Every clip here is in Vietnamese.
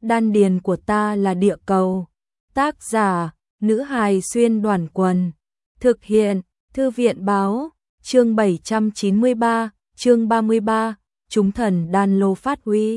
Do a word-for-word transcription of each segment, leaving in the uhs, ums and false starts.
đan điền của ta là địa cầu. Tác giả, nữ hài xuyên đoàn quần. Thực hiện, thư viện báo, chương bảy trăm chín mươi ba, chương ba mươi ba, chúng thần đan lô phát huy.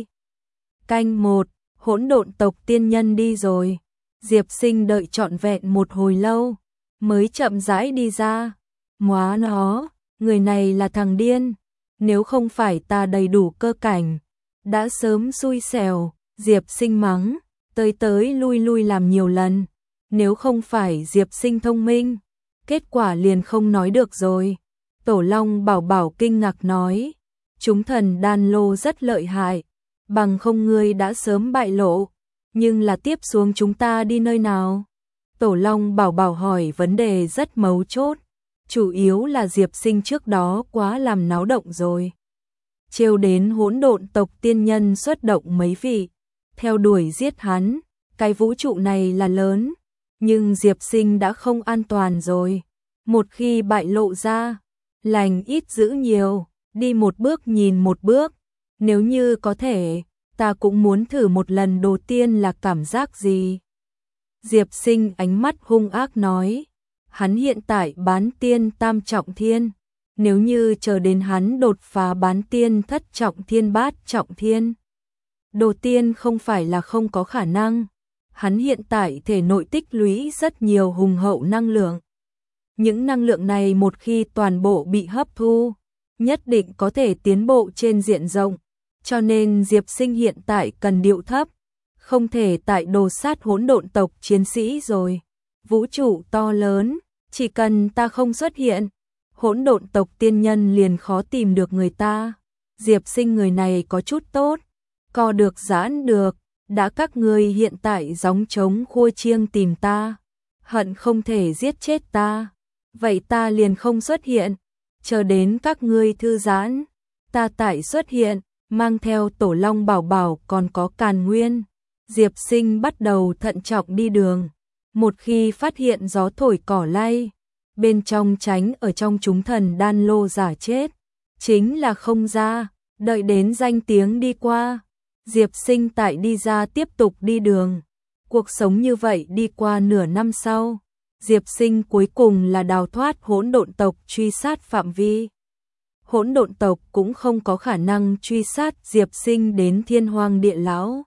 Canh một, hỗn độn tộc tiên nhân đi rồi. Diệp Sinh đợi trọn vẹn một hồi lâu, mới chậm rãi đi ra. Móa nó, người này là thằng điên. Nếu không phải ta đầy đủ cơ cảnh, đã sớm xui xẻo. Diệp Sinh mắng, tới tới lui lui làm nhiều lần. Nếu không phải Diệp Sinh thông minh, kết quả liền không nói được rồi. Tổ Long Bảo Bảo kinh ngạc nói, chúng thần đan lô rất lợi hại, bằng không ngươi đã sớm bại lộ, nhưng là tiếp xuống chúng ta đi nơi nào? Tổ Long Bảo Bảo hỏi vấn đề rất mấu chốt, chủ yếu là Diệp Sinh trước đó quá làm náo động rồi. Trêu đến hỗn độn tộc tiên nhân xuất động mấy vị, theo đuổi giết hắn, cái vũ trụ này là lớn, nhưng Diệp Sinh đã không an toàn rồi. Một khi bại lộ ra, lành ít giữ nhiều, đi một bước nhìn một bước, nếu như có thể, ta cũng muốn thử một lần đầu tiên là cảm giác gì. Diệp Sinh ánh mắt hung ác nói, hắn hiện tại bán tiên tam trọng thiên, nếu như chờ đến hắn đột phá bán tiên thất trọng thiên bát trọng thiên, đầu tiên không phải là không có khả năng. Hắn hiện tại thể nội tích lũy rất nhiều hùng hậu năng lượng. Những năng lượng này một khi toàn bộ bị hấp thu, nhất định có thể tiến bộ trên diện rộng. Cho nên Diệp Sinh hiện tại cần điệu thấp, không thể tại đồ sát hỗn độn tộc chiến sĩ rồi. Vũ trụ to lớn, chỉ cần ta không xuất hiện, hỗn độn tộc tiên nhân liền khó tìm được người ta. Diệp Sinh người này có chút tốt, co được giãn được. Đã các ngươi hiện tại gióng trống khua chiêng tìm ta, hận không thể giết chết ta, vậy ta liền không xuất hiện, chờ đến các ngươi thư giãn, ta tại xuất hiện, mang theo Tổ Long Bảo Bảo còn có Càn Nguyên. Diệp Sinh bắt đầu thận trọng đi đường, một khi phát hiện gió thổi cỏ lay, bên trong tránh ở trong chúng thần đan lô giả chết, chính là không ra, đợi đến danh tiếng đi qua. Diệp Sinh tại đi ra tiếp tục đi đường. Cuộc sống như vậy đi qua nửa năm sau, Diệp Sinh cuối cùng là đào thoát hỗn độn tộc truy sát phạm vi. Hỗn độn tộc cũng không có khả năng truy sát Diệp Sinh đến Thiên Hoang Địa Lão.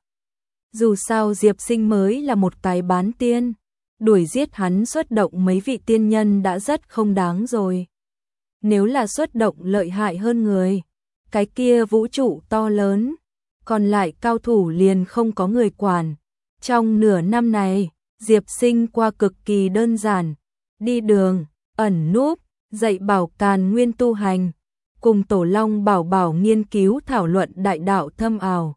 Dù sao Diệp Sinh mới là một cái bán tiên, đuổi giết hắn xuất động mấy vị tiên nhân đã rất không đáng rồi. Nếu là xuất động lợi hại hơn người, cái kia vũ trụ to lớn, còn lại cao thủ liền không có người quản. Trong nửa năm này, Diệp Sinh qua cực kỳ đơn giản, đi đường, ẩn núp, dạy bảo Càn Nguyên tu hành, cùng Tổ Long Bảo Bảo nghiên cứu thảo luận đại đạo thâm ảo.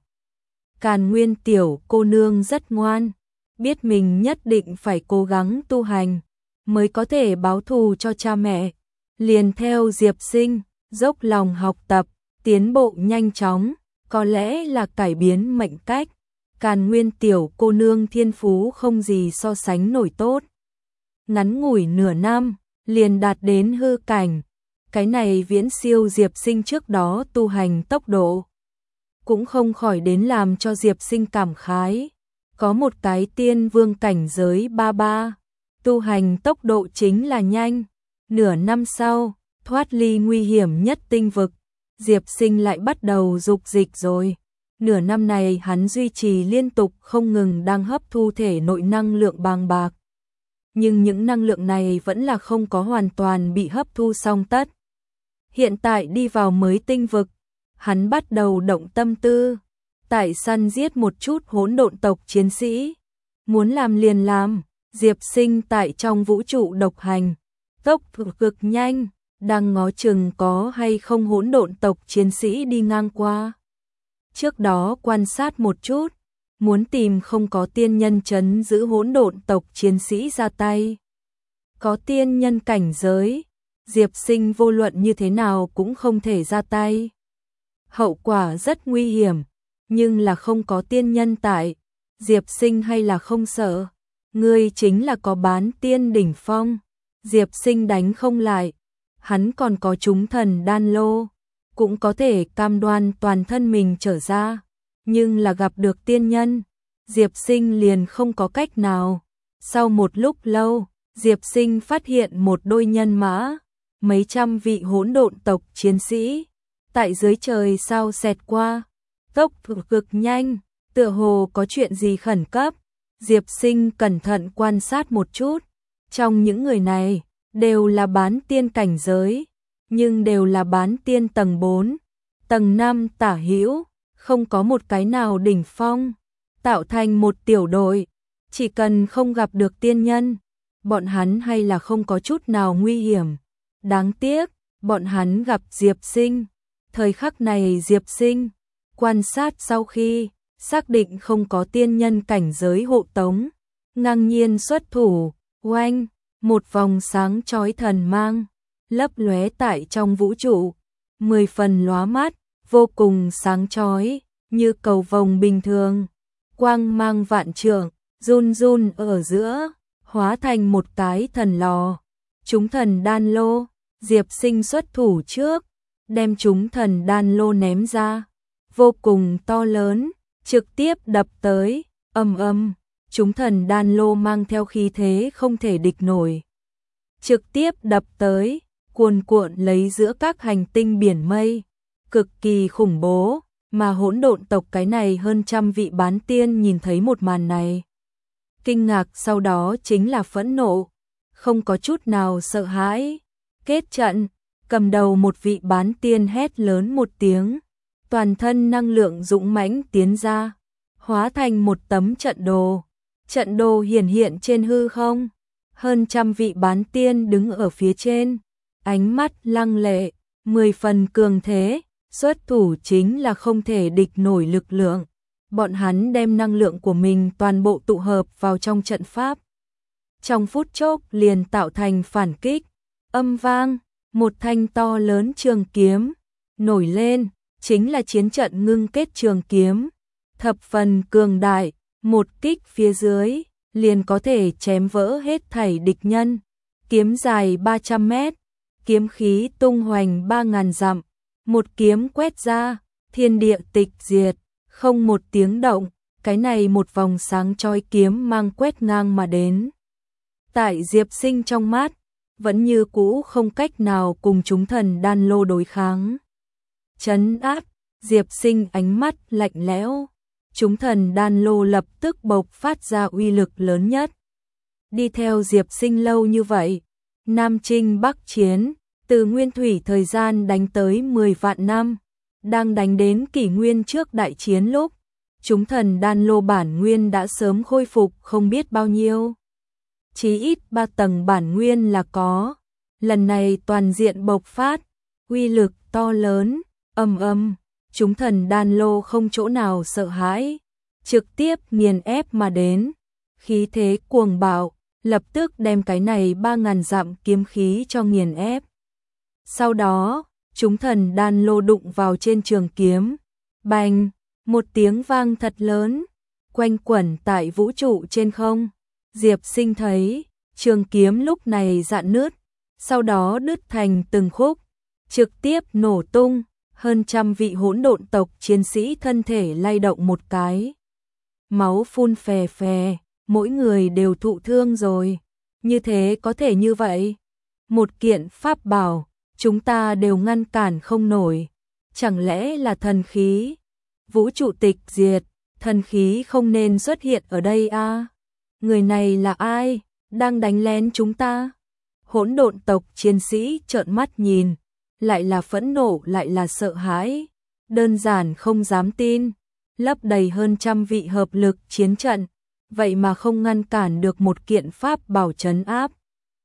Càn Nguyên tiểu cô nương rất ngoan, biết mình nhất định phải cố gắng tu hành, mới có thể báo thù cho cha mẹ, liền theo Diệp Sinh, dốc lòng học tập, tiến bộ nhanh chóng. Có lẽ là cải biến mệnh cách, Càn Nguyên tiểu cô nương thiên phú không gì so sánh nổi tốt. Ngắn ngủi nửa năm, liền đạt đến hư cảnh, cái này viễn siêu Diệp Sinh trước đó tu hành tốc độ. Cũng không khỏi đến làm cho Diệp Sinh cảm khái, có một cái tiên vương cảnh giới ba ba, tu hành tốc độ chính là nhanh. Nửa năm sau, thoát ly nguy hiểm nhất tinh vực, Diệp Sinh lại bắt đầu dục dịch rồi. Nửa năm này hắn duy trì liên tục không ngừng đang hấp thu thể nội năng lượng bàng bạc. Nhưng những năng lượng này vẫn là không có hoàn toàn bị hấp thu xong tất. Hiện tại đi vào mới tinh vực, hắn bắt đầu động tâm tư, tại săn giết một chút hỗn độn tộc chiến sĩ. Muốn làm liền làm, Diệp Sinh tại trong vũ trụ độc hành, tốc độ cực nhanh. Đang ngó chừng có hay không hỗn độn tộc chiến sĩ đi ngang qua. Trước đó quan sát một chút, muốn tìm không có tiên nhân trấn giữ hỗn độn tộc chiến sĩ ra tay. Có tiên nhân cảnh giới, Diệp Sinh vô luận như thế nào cũng không thể ra tay. Hậu quả rất nguy hiểm, nhưng là không có tiên nhân tại, Diệp Sinh hay là không sợ. Ngươi chính là có bán tiên đỉnh phong, Diệp Sinh đánh không lại. Hắn còn có chúng thần đan lô, cũng có thể cam đoan toàn thân mình trở ra, nhưng là gặp được tiên nhân, Diệp Sinh liền không có cách nào. Sau một lúc lâu, Diệp Sinh phát hiện một đôi nhân mã, mấy trăm vị hỗn độn tộc chiến sĩ, tại dưới trời sao xẹt qua, tốc độ cực nhanh, tựa hồ có chuyện gì khẩn cấp. Diệp Sinh cẩn thận quan sát một chút, trong những người này, đều là bán tiên cảnh giới, nhưng đều là bán tiên tầng bốn, tầng năm tả hữu, không có một cái nào đỉnh phong, tạo thành một tiểu đội, chỉ cần không gặp được tiên nhân, bọn hắn hay là không có chút nào nguy hiểm. Đáng tiếc, bọn hắn gặp Diệp Sinh. Thời khắc này Diệp Sinh quan sát sau khi xác định không có tiên nhân cảnh giới hộ tống, ngang nhiên xuất thủ, oanh, một vòng sáng chói thần mang, lấp lóe tại trong vũ trụ, mười phần lóa mắt, vô cùng sáng chói, như cầu vồng bình thường, quang mang vạn trượng, run run ở giữa, hóa thành một cái thần lò. Chúng thần đan lô, Diệp Sinh xuất thủ trước, đem chúng thần đan lô ném ra, vô cùng to lớn, trực tiếp đập tới, ầm ầm, chúng thần đan lô mang theo khí thế không thể địch nổi, trực tiếp đập tới, cuồn cuộn lấy giữa các hành tinh biển mây, cực kỳ khủng bố, mà hỗn độn tộc cái này hơn trăm vị bán tiên nhìn thấy một màn này. Kinh ngạc sau đó chính là phẫn nộ, không có chút nào sợ hãi. Kết trận, cầm đầu một vị bán tiên hét lớn một tiếng, toàn thân năng lượng dũng mãnh tiến ra, hóa thành một tấm trận đồ. Trận đồ hiển hiện trên hư không, hơn trăm vị bán tiên đứng ở phía trên, ánh mắt lăng lệ, mười phần cường thế, xuất thủ chính là không thể địch nổi lực lượng. Bọn hắn đem năng lượng của mình toàn bộ tụ hợp vào trong trận pháp. Trong phút chốc liền tạo thành phản kích, âm vang, một thanh to lớn trường kiếm nổi lên, chính là chiến trận ngưng kết trường kiếm, thập phần cường đại, một kích phía dưới liền có thể chém vỡ hết thảy địch nhân. Kiếm dài ba trăm mét, kiếm khí tung hoành ba ngàn dặm, một kiếm quét ra, thiên địa tịch diệt, không một tiếng động, cái này một vòng sáng chói kiếm mang quét ngang mà đến. Tại Diệp Sinh trong mắt, vẫn như cũ không cách nào cùng chúng thần đan lô đối kháng. Trấn áp, Diệp Sinh ánh mắt lạnh lẽo, chúng thần đan lô lập tức bộc phát ra uy lực lớn nhất. Đi theo Diệp Sinh lâu như vậy, Nam Chinh Bắc Chiến, từ nguyên thủy thời gian đánh tới mười vạn năm, đang đánh đến kỷ nguyên trước đại chiến lúc, chúng thần đan lô bản nguyên đã sớm khôi phục không biết bao nhiêu. Chí ít ba tầng bản nguyên là có, lần này toàn diện bộc phát, uy lực to lớn, ầm ầm, chúng thần đan lô không chỗ nào sợ hãi, trực tiếp nghiền ép mà đến, khí thế cuồng bạo, lập tức đem cái này ba ngàn dặm kiếm khí cho nghiền ép. Sau đó, chúng thần đan lô đụng vào trên trường kiếm, bành, một tiếng vang thật lớn, quanh quẩn tại vũ trụ trên không. Diệp Sinh thấy, trường kiếm lúc này rạn nứt, sau đó đứt thành từng khúc, trực tiếp nổ tung, hơn trăm vị hỗn độn tộc chiến sĩ thân thể lay động một cái. Máu phun phè phè, mỗi người đều thụ thương rồi, như thế có thể như vậy. Một kiện pháp bảo, chúng ta đều ngăn cản không nổi, chẳng lẽ là thần khí? Vũ trụ tịch diệt, thần khí không nên xuất hiện ở đây a. À? Người này là ai, đang đánh lén chúng ta? Hỗn độn tộc chiến sĩ trợn mắt nhìn, lại là phẫn nộ lại là sợ hãi, đơn giản không dám tin, lấp đầy hơn trăm vị hợp lực chiến trận, vậy mà không ngăn cản được một kiện pháp bảo trấn áp.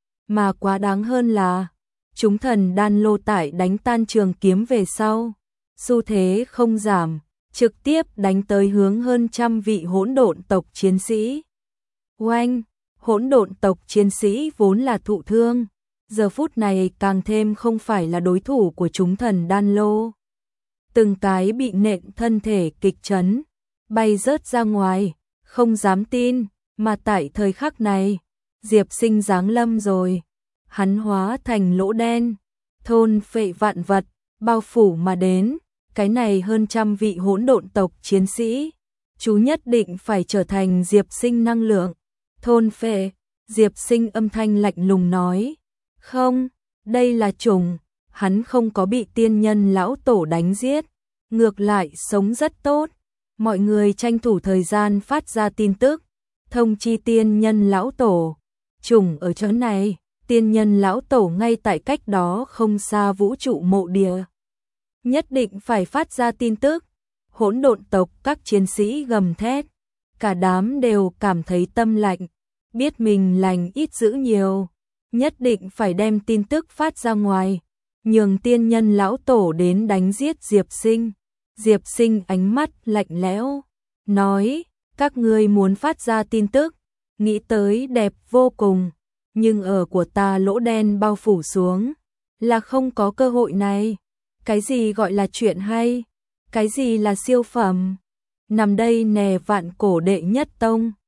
Mà quá đáng hơn là, chúng thần đan lô tại đánh tan trường kiếm về sau, xu thế không giảm, trực tiếp đánh tới hướng hơn trăm vị hỗn độn tộc chiến sĩ. Oanh, hỗn độn tộc chiến sĩ vốn là thụ thương, giờ phút này càng thêm không phải là đối thủ của chúng thần đan lô. Từng cái bị nện thân thể kịch chấn, bay rớt ra ngoài, không dám tin, mà tại thời khắc này, Diệp Sinh giáng lâm rồi. Hắn hóa thành lỗ đen, thôn phệ vạn vật, bao phủ mà đến, cái này hơn trăm vị hỗn độn tộc chiến sĩ, chú nhất định phải trở thành Diệp Sinh năng lượng. Thôn phệ, Diệp Sinh âm thanh lạnh lùng nói. Không, đây là trùng, hắn không có bị tiên nhân lão tổ đánh giết, ngược lại sống rất tốt. Mọi người tranh thủ thời gian phát ra tin tức, thông chi tiên nhân lão tổ. Trùng ở chỗ này, tiên nhân lão tổ ngay tại cách đó không xa vũ trụ mộ địa. Nhất định phải phát ra tin tức. Hỗn độn tộc các chiến sĩ gầm thét, cả đám đều cảm thấy tâm lạnh, biết mình lành ít dữ nhiều, nhất định phải đem tin tức phát ra ngoài, nhường tiên nhân lão tổ đến đánh giết Diệp Sinh. Diệp Sinh ánh mắt lạnh lẽo, nói, các ngươi muốn phát ra tin tức, nghĩ tới đẹp vô cùng, nhưng ở của ta lỗ đen bao phủ xuống, là không có cơ hội này. Cái gì gọi là chuyện hay? Cái gì là siêu phẩm? Nằm đây nè vạn cổ đệ nhất tông,